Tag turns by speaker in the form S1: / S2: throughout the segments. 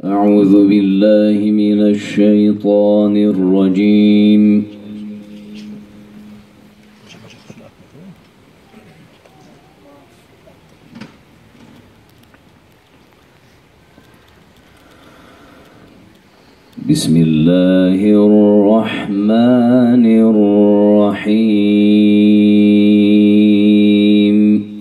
S1: أعوذ بالله من الشيطان الرجيم. بسم الله الرحمن الرحيم.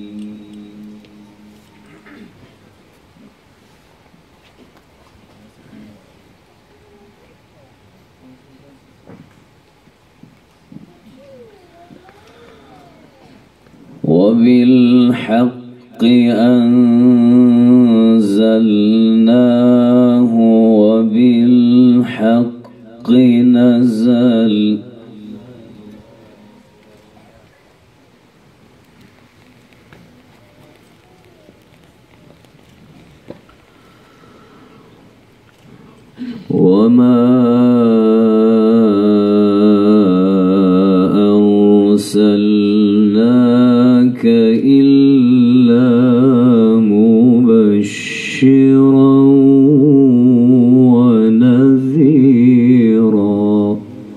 S1: وبالحق أنزلناه وبالحق نزل. وما أرسلناك إلا مبشرا ونذيرا.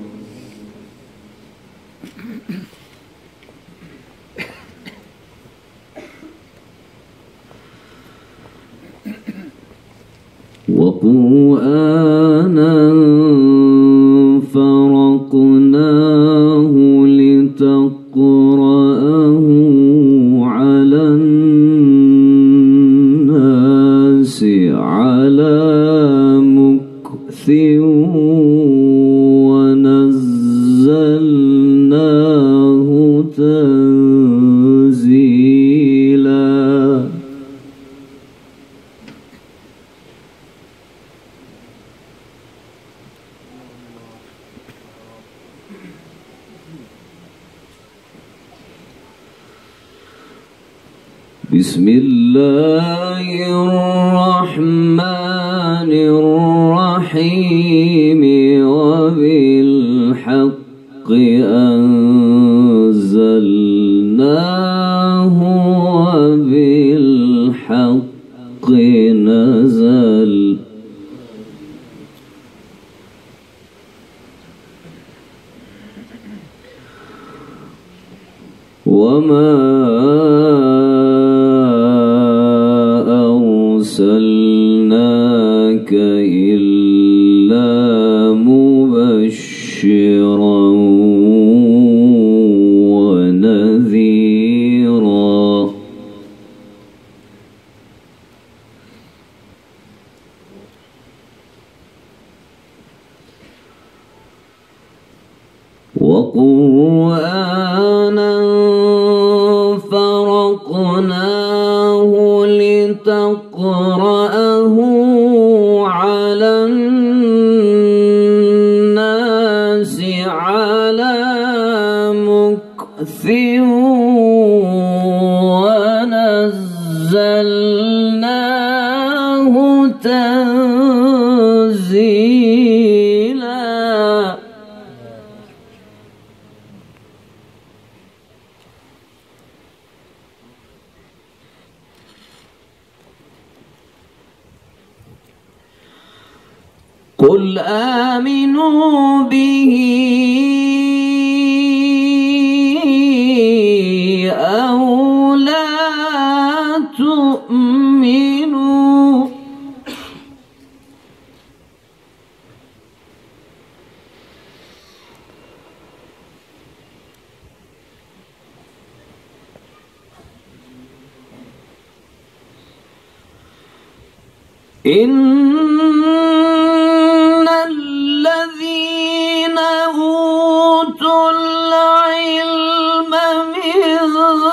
S1: وقرآنا فرقناه لتقرأه على الناس على مكث ونزلناه تنزيلا. بسم الله الرحمن الرحيم. وبالحق أنزلناه وبالحق نزل. وما أرسلناك إلا مبشرا ونذيرا. وقرآنا فرقناه لتقرأه على الناس على مكث ونزلناه تنزيلا. قل آمنوا به أو لا تؤمنوا إن الذين أوتوا العلم من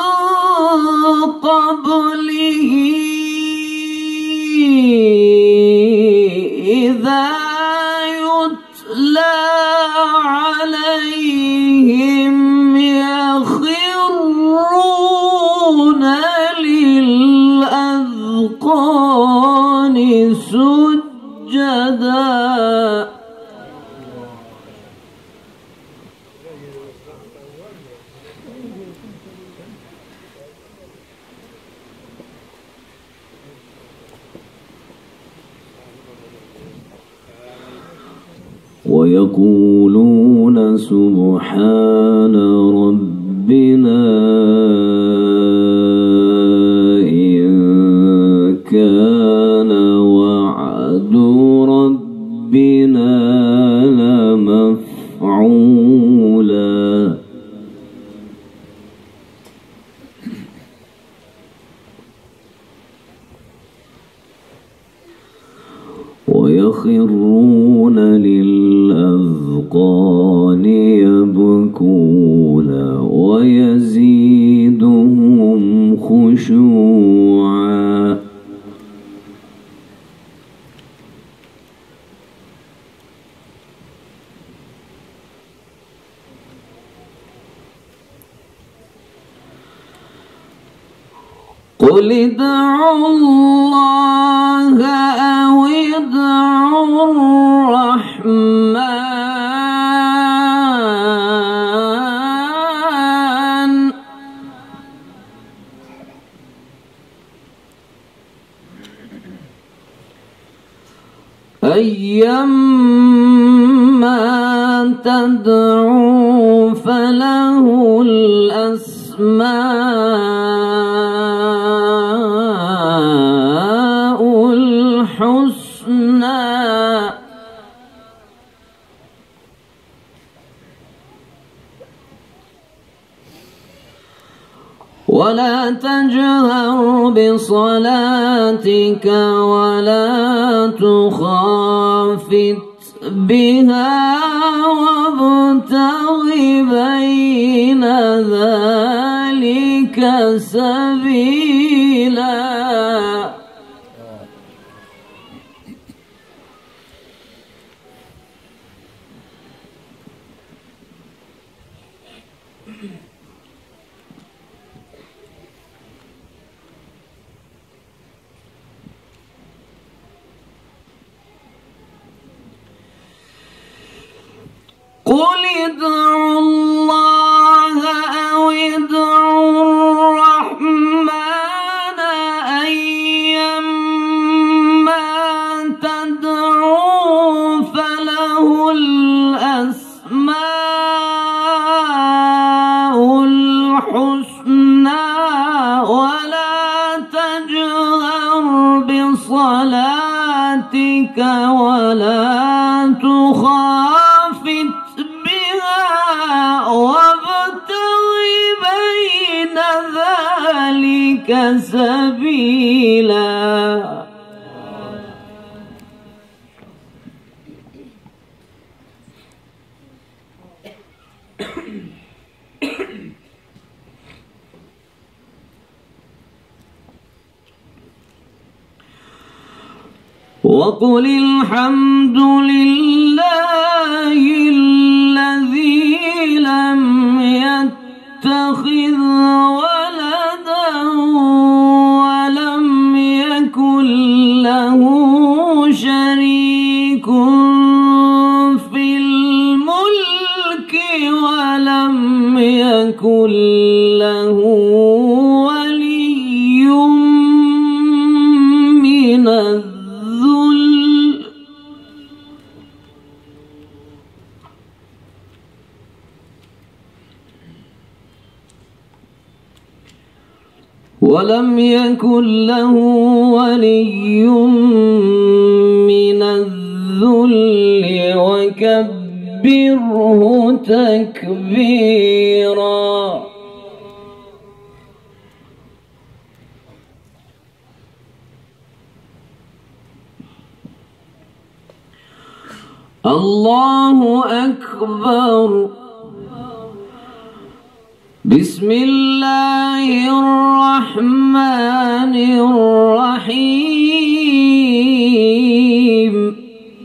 S1: قبله إذا يتلى عليهم يخرون للأذقان سجدا. ويقولون سبحان ربنا إن كان وعد ربنا لمفعولا ويخرون للأذقان يبكون ويزيدهم خشوعا قل ادعوا الله أو ادعوا الرحمن أيما تدعوا فله الأسماء الحسنى ولا تجهر بصلاتك ولا تخافت بها وابتغ بين ذلك سبيلا قل ادعوا الله أو ادعوا الرحمن أيما تدعوا فله الأسماء الحسنى ولا تجهر بصلاتك ولا تخافت وابتغ بين ذلك سبيلا وقل الحمد لله الذي لم يتخذ ولدا ولم يكن له شريك في الملك ولم يكن له ولي من ولم يكن له ولي من الذل وكبره تكبيرا الله أكبر بسم الله الرحمن الرحيم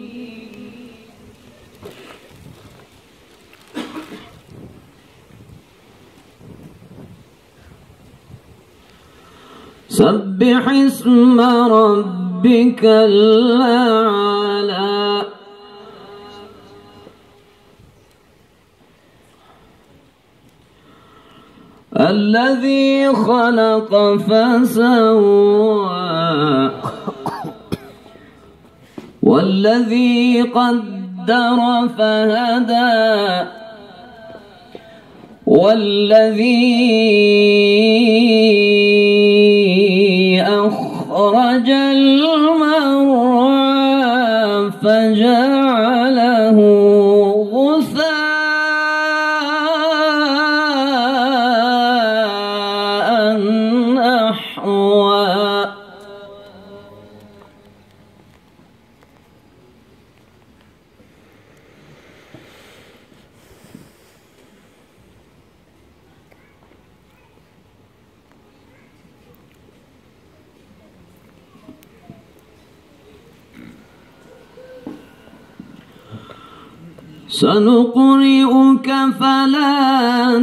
S1: سبح اسم ربك الأعلى الذي خلق فسوى والذي قدر قدر فهدى والذي أخرج المرعى فجعله غثاء أحوى سنقرئك فلا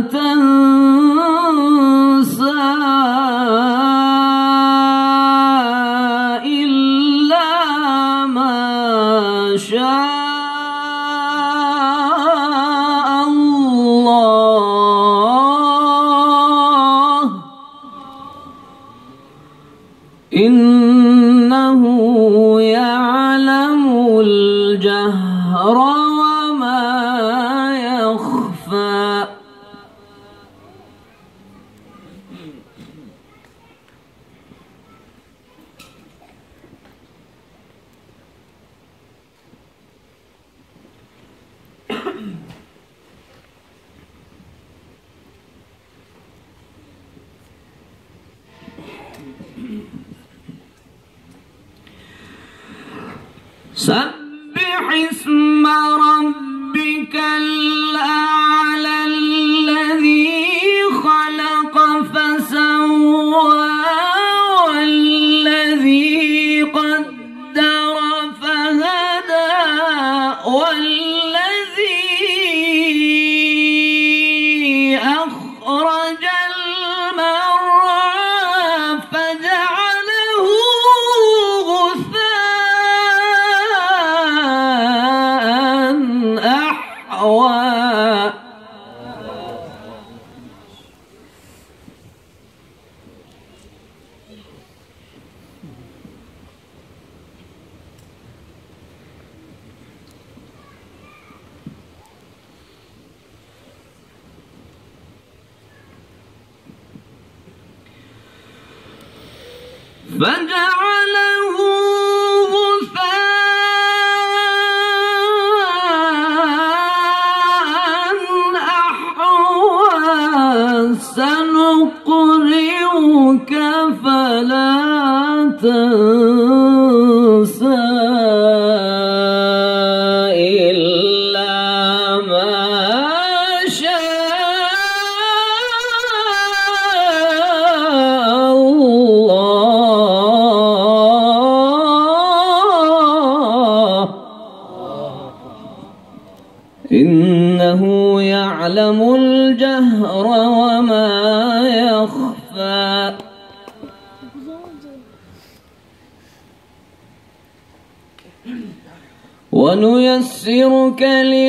S1: تنسى إلا ما شاء الله إنه يعلم الجهر وما يخفى سبح اسم ربك الأعلى الذي خلق فسوى والذي قدر فهدى والذي أخرج المرعى فجعله غثاء أحوى فجعله غثاء أحوى سنقرئك فلا تنسى إلا ما شاء الله إنه يعلم الجهر وما يخفى ونيسرك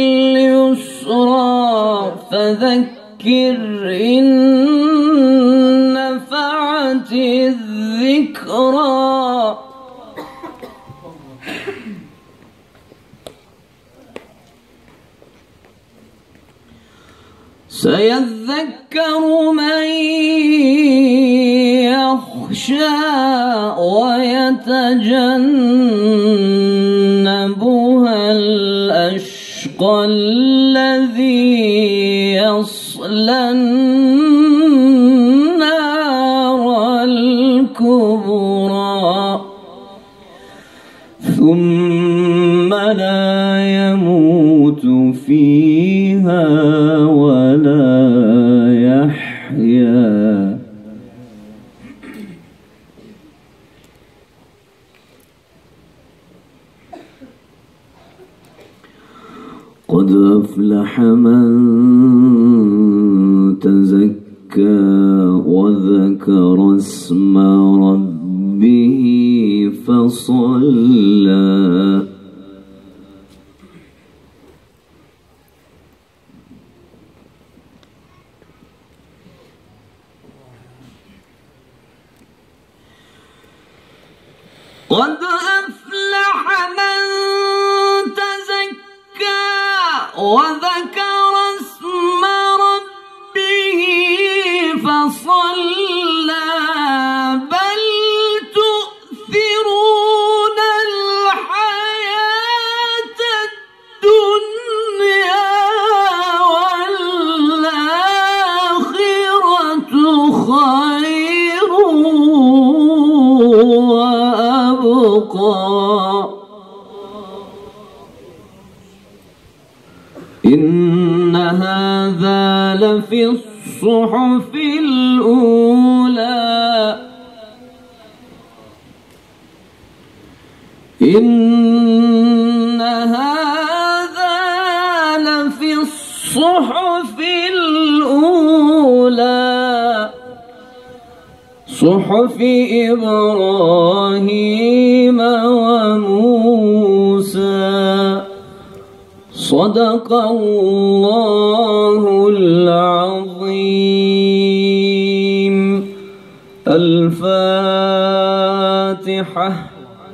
S1: لليسرى فذكر إن نفعت الذكرى سيذكر من يخشى ويتجنبها الأشقى الذي يصلى النار الكبرى ثم لا يموت فيها ولا يحيا قد أفلح من تزكى وذكر اسم ربه فصلى قد أفلح من تزكى وذكر اسم ربه فصلى بل تؤثرون الحياة الدنيا والآخرة خير وأبقى إن هذا لفي الصحف الأولى إن هذا لفي الصحف الأولى صحف إبراهيم وموسى صدق الله العظيم. الفاتحة.